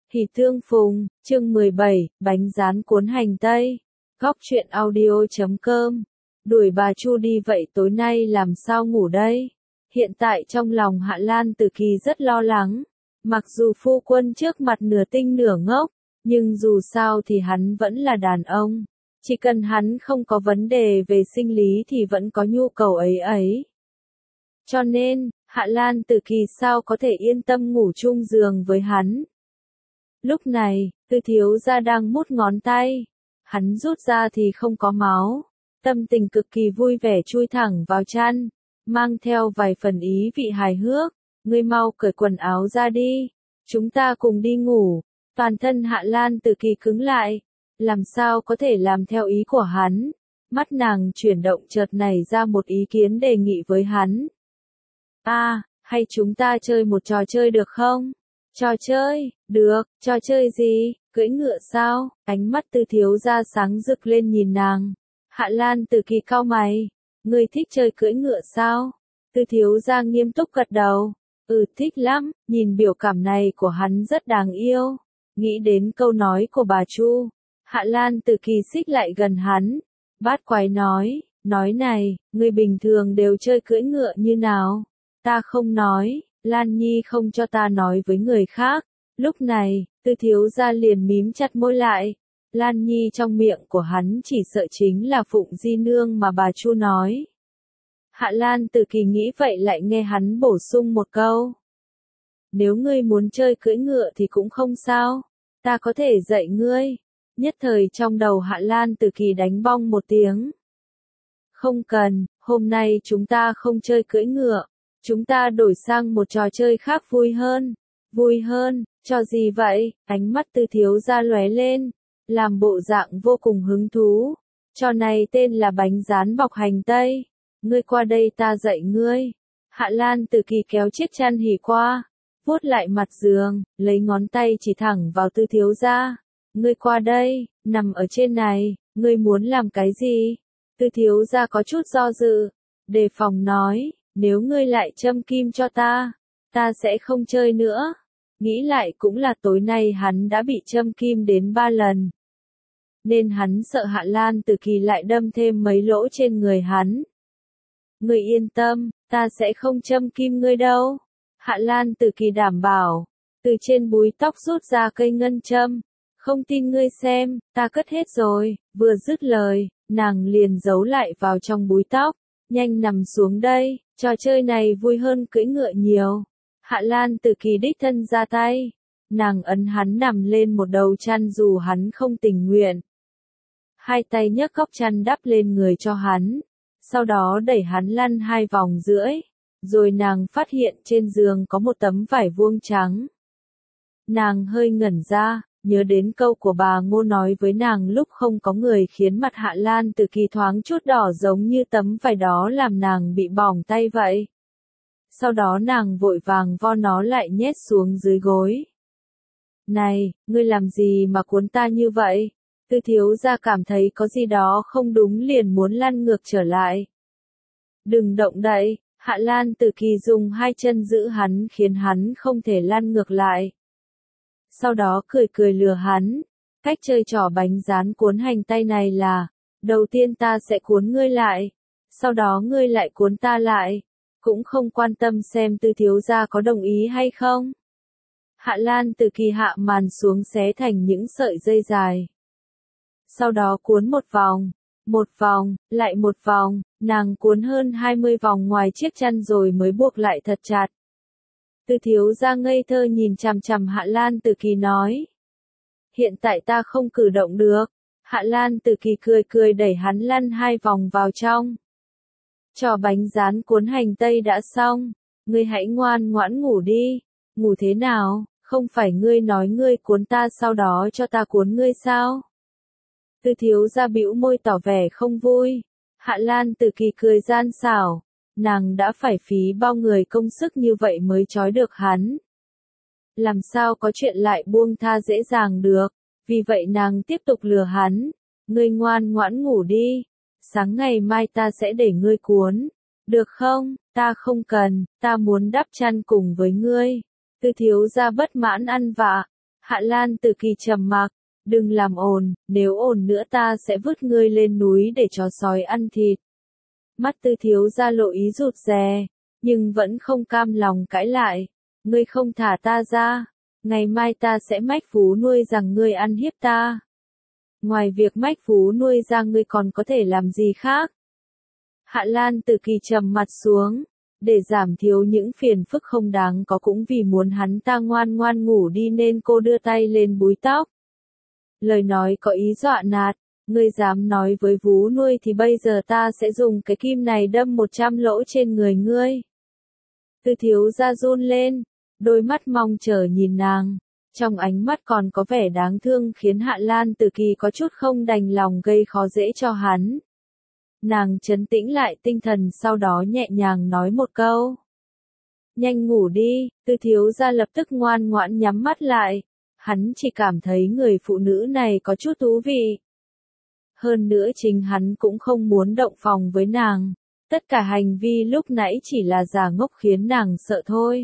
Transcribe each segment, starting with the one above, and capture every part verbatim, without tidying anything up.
Hỉ tương phùng, chương mười bảy, bánh rán cuốn hành tây. Góc truyện audio chấm com. Đuổi bà Chu đi vậy tối nay làm sao ngủ đây? Hiện tại trong lòng Hạ Lan Tử Kỳ rất lo lắng. Mặc dù phu quân trước mặt nửa tinh nửa ngốc, nhưng dù sao thì hắn vẫn là đàn ông. Chỉ cần hắn không có vấn đề về sinh lý thì vẫn có nhu cầu ấy ấy. Cho nên, Hạ Lan Tử Kỳ sao có thể yên tâm ngủ chung giường với hắn. Lúc này, Tư thiếu gia đang mút ngón tay. Hắn rút ra thì không có máu. Tâm tình cực kỳ vui vẻ chui thẳng vào chăn, mang theo vài phần ý vị hài hước. Ngươi mau cởi quần áo ra đi. Chúng ta cùng đi ngủ. Toàn thân Hạ Lan Tử Kỳ cứng lại. Làm sao có thể làm theo ý của hắn. Mắt nàng chuyển động chợt nảy ra một ý kiến đề nghị với hắn. À, hay chúng ta chơi một trò chơi được không? Trò chơi, được, trò chơi gì, cưỡi ngựa sao? Ánh mắt Tư thiếu gia sáng rực lên nhìn nàng. Hạ Lan Tử Kỳ cau mày, ngươi thích chơi cưỡi ngựa sao? Tư thiếu gia nghiêm túc gật đầu, ừ thích lắm, nhìn biểu cảm này của hắn rất đáng yêu. Nghĩ đến câu nói của bà Chu, Hạ Lan Tử Kỳ xích lại gần hắn, bát quái nói, nói này, ngươi bình thường đều chơi cưỡi ngựa như nào? Ta không nói. Lan Nhi không cho ta nói với người khác. Lúc này, Tư thiếu gia liền mím chặt môi lại. Lan Nhi trong miệng của hắn chỉ sợ chính là Phụng Di Nương mà bà Chu nói. Hạ Lan Tử Kỳ nghĩ vậy lại nghe hắn bổ sung một câu. Nếu ngươi muốn chơi cưỡi ngựa thì cũng không sao. Ta có thể dạy ngươi. Nhất thời trong đầu Hạ Lan Tử Kỳ đánh bong một tiếng. Không cần, hôm nay chúng ta không chơi cưỡi ngựa. Chúng ta đổi sang một trò chơi khác vui hơn. Vui hơn, trò gì vậy? Ánh mắt Tư thiếu gia lóe lên, làm bộ dạng vô cùng hứng thú. Trò này tên là bánh rán bọc hành tây. Ngươi qua đây ta dạy ngươi. Hạ Lan Tử Kỳ kéo chiếc chăn hỉ qua, vuốt lại mặt giường, lấy ngón tay chỉ thẳng vào Tư thiếu gia. Ngươi qua đây, nằm ở trên này, ngươi muốn làm cái gì? Tư thiếu gia có chút do dự, đề phòng nói. Nếu ngươi lại châm kim cho ta, ta sẽ không chơi nữa. Nghĩ lại cũng là tối nay hắn đã bị châm kim đến ba lần. Nên hắn sợ Hạ Lan Tử Kỳ lại đâm thêm mấy lỗ trên người hắn. Ngươi yên tâm, ta sẽ không châm kim ngươi đâu. Hạ Lan Tử Kỳ đảm bảo, từ trên búi tóc rút ra cây ngân châm. Không tin ngươi xem, ta cất hết rồi. Vừa dứt lời, nàng liền giấu lại vào trong búi tóc. Nhanh nằm xuống đây. Trò chơi này vui hơn cưỡi ngựa nhiều. Hạ Lan Tử Kỳ đích thân ra tay. Nàng ấn hắn nằm lên một đầu chăn dù hắn không tình nguyện. Hai tay nhấc góc chăn đắp lên người cho hắn. Sau đó đẩy hắn lăn hai vòng rưỡi. Rồi nàng phát hiện trên giường có một tấm vải vuông trắng. Nàng hơi ngẩn ra, nhớ đến câu của bà Ngô nói với nàng lúc không có người khiến mặt Hạ Lan Tử Kỳ thoáng chút đỏ giống như tấm vải đó làm nàng bị bỏng tay vậy. Sau đó nàng vội vàng vo nó lại nhét xuống dưới gối. Này, ngươi làm gì mà cuốn ta như vậy? Tư thiếu gia cảm thấy có gì đó không đúng liền muốn lăn ngược trở lại. Đừng động đậy, Hạ Lan Tử Kỳ dùng hai chân giữ hắn khiến hắn không thể lăn ngược lại. Sau đó cười cười lừa hắn. Cách chơi trò bánh rán cuốn hành tây này là, đầu tiên ta sẽ cuốn ngươi lại, sau đó ngươi lại cuốn ta lại, cũng không quan tâm xem Tư thiếu gia có đồng ý hay không. Hạ Lan Tử Kỳ hạ màn xuống xé thành những sợi dây dài. Sau đó cuốn một vòng, một vòng, lại một vòng, nàng cuốn hơn hai mươi vòng ngoài chiếc chăn rồi mới buộc lại thật chặt. Tư thiếu gia ngây thơ nhìn chằm chằm Hạ Lan Tử Kỳ nói. Hiện tại ta không cử động được. Hạ Lan Tử Kỳ cười cười đẩy hắn lăn hai vòng vào trong. Trò bánh rán cuốn hành tây đã xong. Ngươi hãy ngoan ngoãn ngủ đi. Ngủ thế nào, không phải ngươi nói ngươi cuốn ta sau đó cho ta cuốn ngươi sao? Tư thiếu gia bĩu môi tỏ vẻ không vui. Hạ Lan Tử Kỳ cười gian xảo. Nàng đã phải phí bao người công sức như vậy mới trói được hắn. Làm sao có chuyện lại buông tha dễ dàng được, vì vậy nàng tiếp tục lừa hắn. Ngươi ngoan ngoãn ngủ đi, sáng ngày mai ta sẽ để ngươi cuốn. Được không? Ta không cần, ta muốn đắp chăn cùng với ngươi. Tư thiếu gia bất mãn ăn vạ. Hạ Lan Tử Kỳ trầm mặc, đừng làm ồn, nếu ồn nữa ta sẽ vứt ngươi lên núi để chó sói ăn thịt. Mắt Tư thiếu gia lộ ý rụt rè, nhưng vẫn không cam lòng cãi lại. Ngươi không thả ta ra, ngày mai ta sẽ mách phú nuôi rằng ngươi ăn hiếp ta. Ngoài việc mách phú nuôi ra ngươi còn có thể làm gì khác? Hạ Lan Tử Kỳ trầm mặt xuống, để giảm thiếu những phiền phức không đáng có cũng vì muốn hắn ta ngoan ngoan ngủ đi nên cô đưa tay lên búi tóc. Lời nói có ý dọa nạt, ngươi dám nói với vú nuôi thì bây giờ ta sẽ dùng cái kim này đâm một trăm lỗ trên người ngươi. Tư thiếu gia run lên, đôi mắt mong chờ nhìn nàng, trong ánh mắt còn có vẻ đáng thương khiến Hạ Lan Tử Kỳ có chút không đành lòng gây khó dễ cho hắn. Nàng trấn tĩnh lại tinh thần sau đó nhẹ nhàng nói một câu. Nhanh ngủ đi, Tư thiếu gia lập tức ngoan ngoãn nhắm mắt lại, hắn chỉ cảm thấy người phụ nữ này có chút thú vị. Hơn nữa chính hắn cũng không muốn động phòng với nàng, tất cả hành vi lúc nãy chỉ là giả ngốc khiến nàng sợ thôi.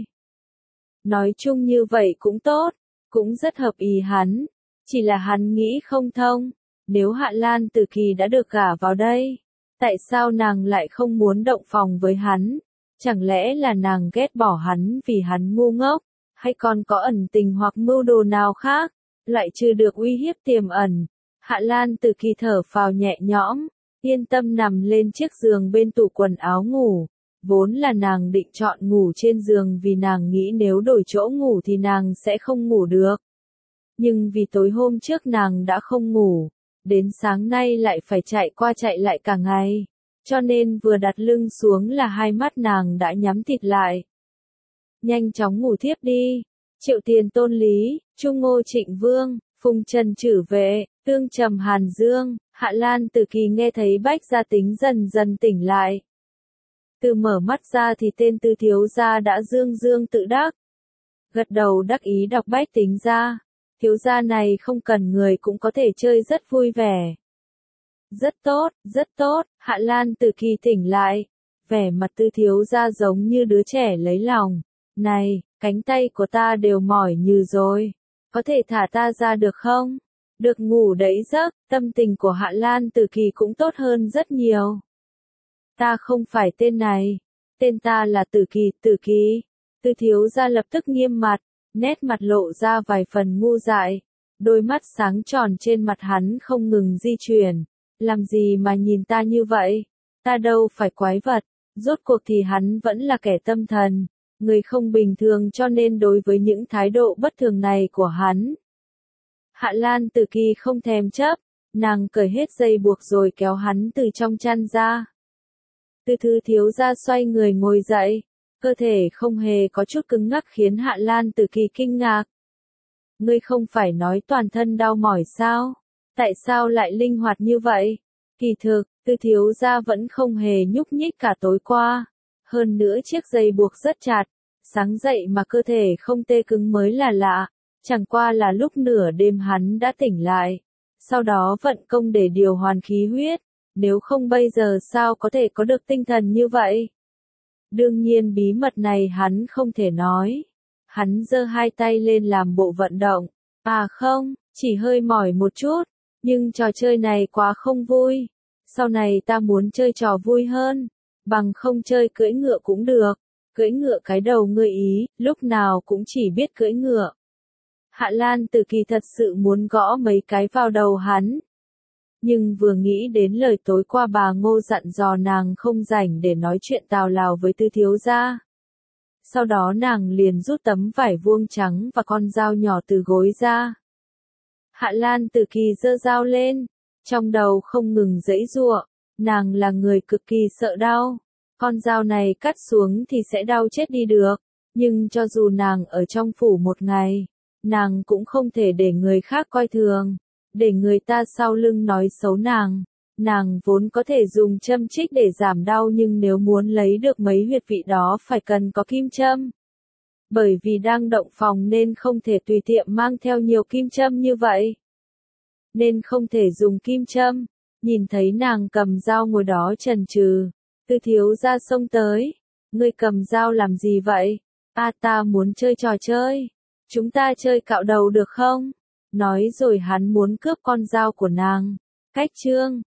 Nói chung như vậy cũng tốt, cũng rất hợp ý hắn, chỉ là hắn nghĩ không thông, nếu Hạ Lan Tử Kỳ đã được gả vào đây, tại sao nàng lại không muốn động phòng với hắn? Chẳng lẽ là nàng ghét bỏ hắn vì hắn ngu ngốc, hay còn có ẩn tình hoặc mưu đồ nào khác, lại chưa được uy hiếp tiềm ẩn? Hạ Lan Tử Kỳ thở phào nhẹ nhõm, yên tâm nằm lên chiếc giường bên tủ quần áo ngủ. Vốn là nàng định chọn ngủ trên giường vì nàng nghĩ nếu đổi chỗ ngủ thì nàng sẽ không ngủ được. Nhưng vì tối hôm trước nàng đã không ngủ, đến sáng nay lại phải chạy qua chạy lại cả ngày, cho nên vừa đặt lưng xuống là hai mắt nàng đã nhắm thịt lại. Nhanh chóng ngủ thiếp đi. Triệu Tiền Tôn Lý, Trung Ngô Trịnh Vương, Phùng Trần Chử Vệ, Tương Trầm Hàn Dương, Hạ Lan Tử Kỳ nghe thấy Bách Gia Tính dần dần tỉnh lại. Từ mở mắt ra thì tên Tư thiếu gia đã dương dương tự đắc. Gật đầu đắc ý đọc Bách Tính ra. Thiếu gia này không cần người cũng có thể chơi rất vui vẻ. Rất tốt, rất tốt, Hạ Lan Tử Kỳ tỉnh lại. Vẻ mặt Tư thiếu gia giống như đứa trẻ lấy lòng. Này, cánh tay của ta đều mỏi nhừ rồi. Có thể thả ta ra được không? Được ngủ đấy giấc, tâm tình của Hạ Lan Tử Kỳ cũng tốt hơn rất nhiều. Ta không phải tên này. Tên ta là Tử Kỳ, Tử Kỳ. Tư thiếu gia lập tức nghiêm mặt, nét mặt lộ ra vài phần ngu dại. Đôi mắt sáng tròn trên mặt hắn không ngừng di chuyển. Làm gì mà nhìn ta như vậy? Ta đâu phải quái vật. Rốt cuộc thì hắn vẫn là kẻ tâm thần. Người không bình thường cho nên đối với những thái độ bất thường này của hắn. Hạ Lan Tử Kỳ không thèm chấp. Nàng cởi hết dây buộc rồi kéo hắn từ trong chăn ra. Tư thư thiếu gia xoay người ngồi dậy, cơ thể không hề có chút cứng ngắc khiến Hạ Lan Tử Kỳ kinh ngạc. Ngươi không phải nói toàn thân đau mỏi sao? Tại sao lại linh hoạt như vậy? Kỳ thực, Tư thiếu gia vẫn không hề nhúc nhích cả tối qua. Hơn nữa chiếc dây buộc rất chặt, sáng dậy mà cơ thể không tê cứng mới là lạ. Chẳng qua là lúc nửa đêm hắn đã tỉnh lại, sau đó vận công để điều hoàn khí huyết. Nếu không bây giờ sao có thể có được tinh thần như vậy? Đương nhiên bí mật này hắn không thể nói. Hắn giơ hai tay lên làm bộ vận động. À không, chỉ hơi mỏi một chút. Nhưng trò chơi này quá không vui. Sau này ta muốn chơi trò vui hơn. Bằng không chơi cưỡi ngựa cũng được. Cưỡi ngựa cái đầu ngươi ý, lúc nào cũng chỉ biết cưỡi ngựa. Hạ Lan Tử Kỳ thật sự muốn gõ mấy cái vào đầu hắn. Nhưng vừa nghĩ đến lời tối qua bà Ngô dặn dò nàng không rảnh để nói chuyện tào lào với Tư thiếu gia. Sau đó nàng liền rút tấm vải vuông trắng và con dao nhỏ từ gối ra. Hạ Lan Tử Kỳ giơ dao lên, trong đầu không ngừng giãy giụa, nàng là người cực kỳ sợ đau. Con dao này cắt xuống thì sẽ đau chết đi được, nhưng cho dù nàng ở trong phủ một ngày, nàng cũng không thể để người khác coi thường. Để người ta sau lưng nói xấu nàng, nàng vốn có thể dùng châm chích để giảm đau nhưng nếu muốn lấy được mấy huyệt vị đó phải cần có kim châm. Bởi vì đang động phòng nên không thể tùy tiện mang theo nhiều kim châm như vậy. Nên không thể dùng kim châm. Nhìn thấy nàng cầm dao ngồi đó chần chừ, Tư thiếu gia xông tới. Ngươi cầm dao làm gì vậy? A ta muốn chơi trò chơi. chúng ta chơi cạo đầu được không? Nói rồi hắn muốn cướp con dao của nàng. Cách chương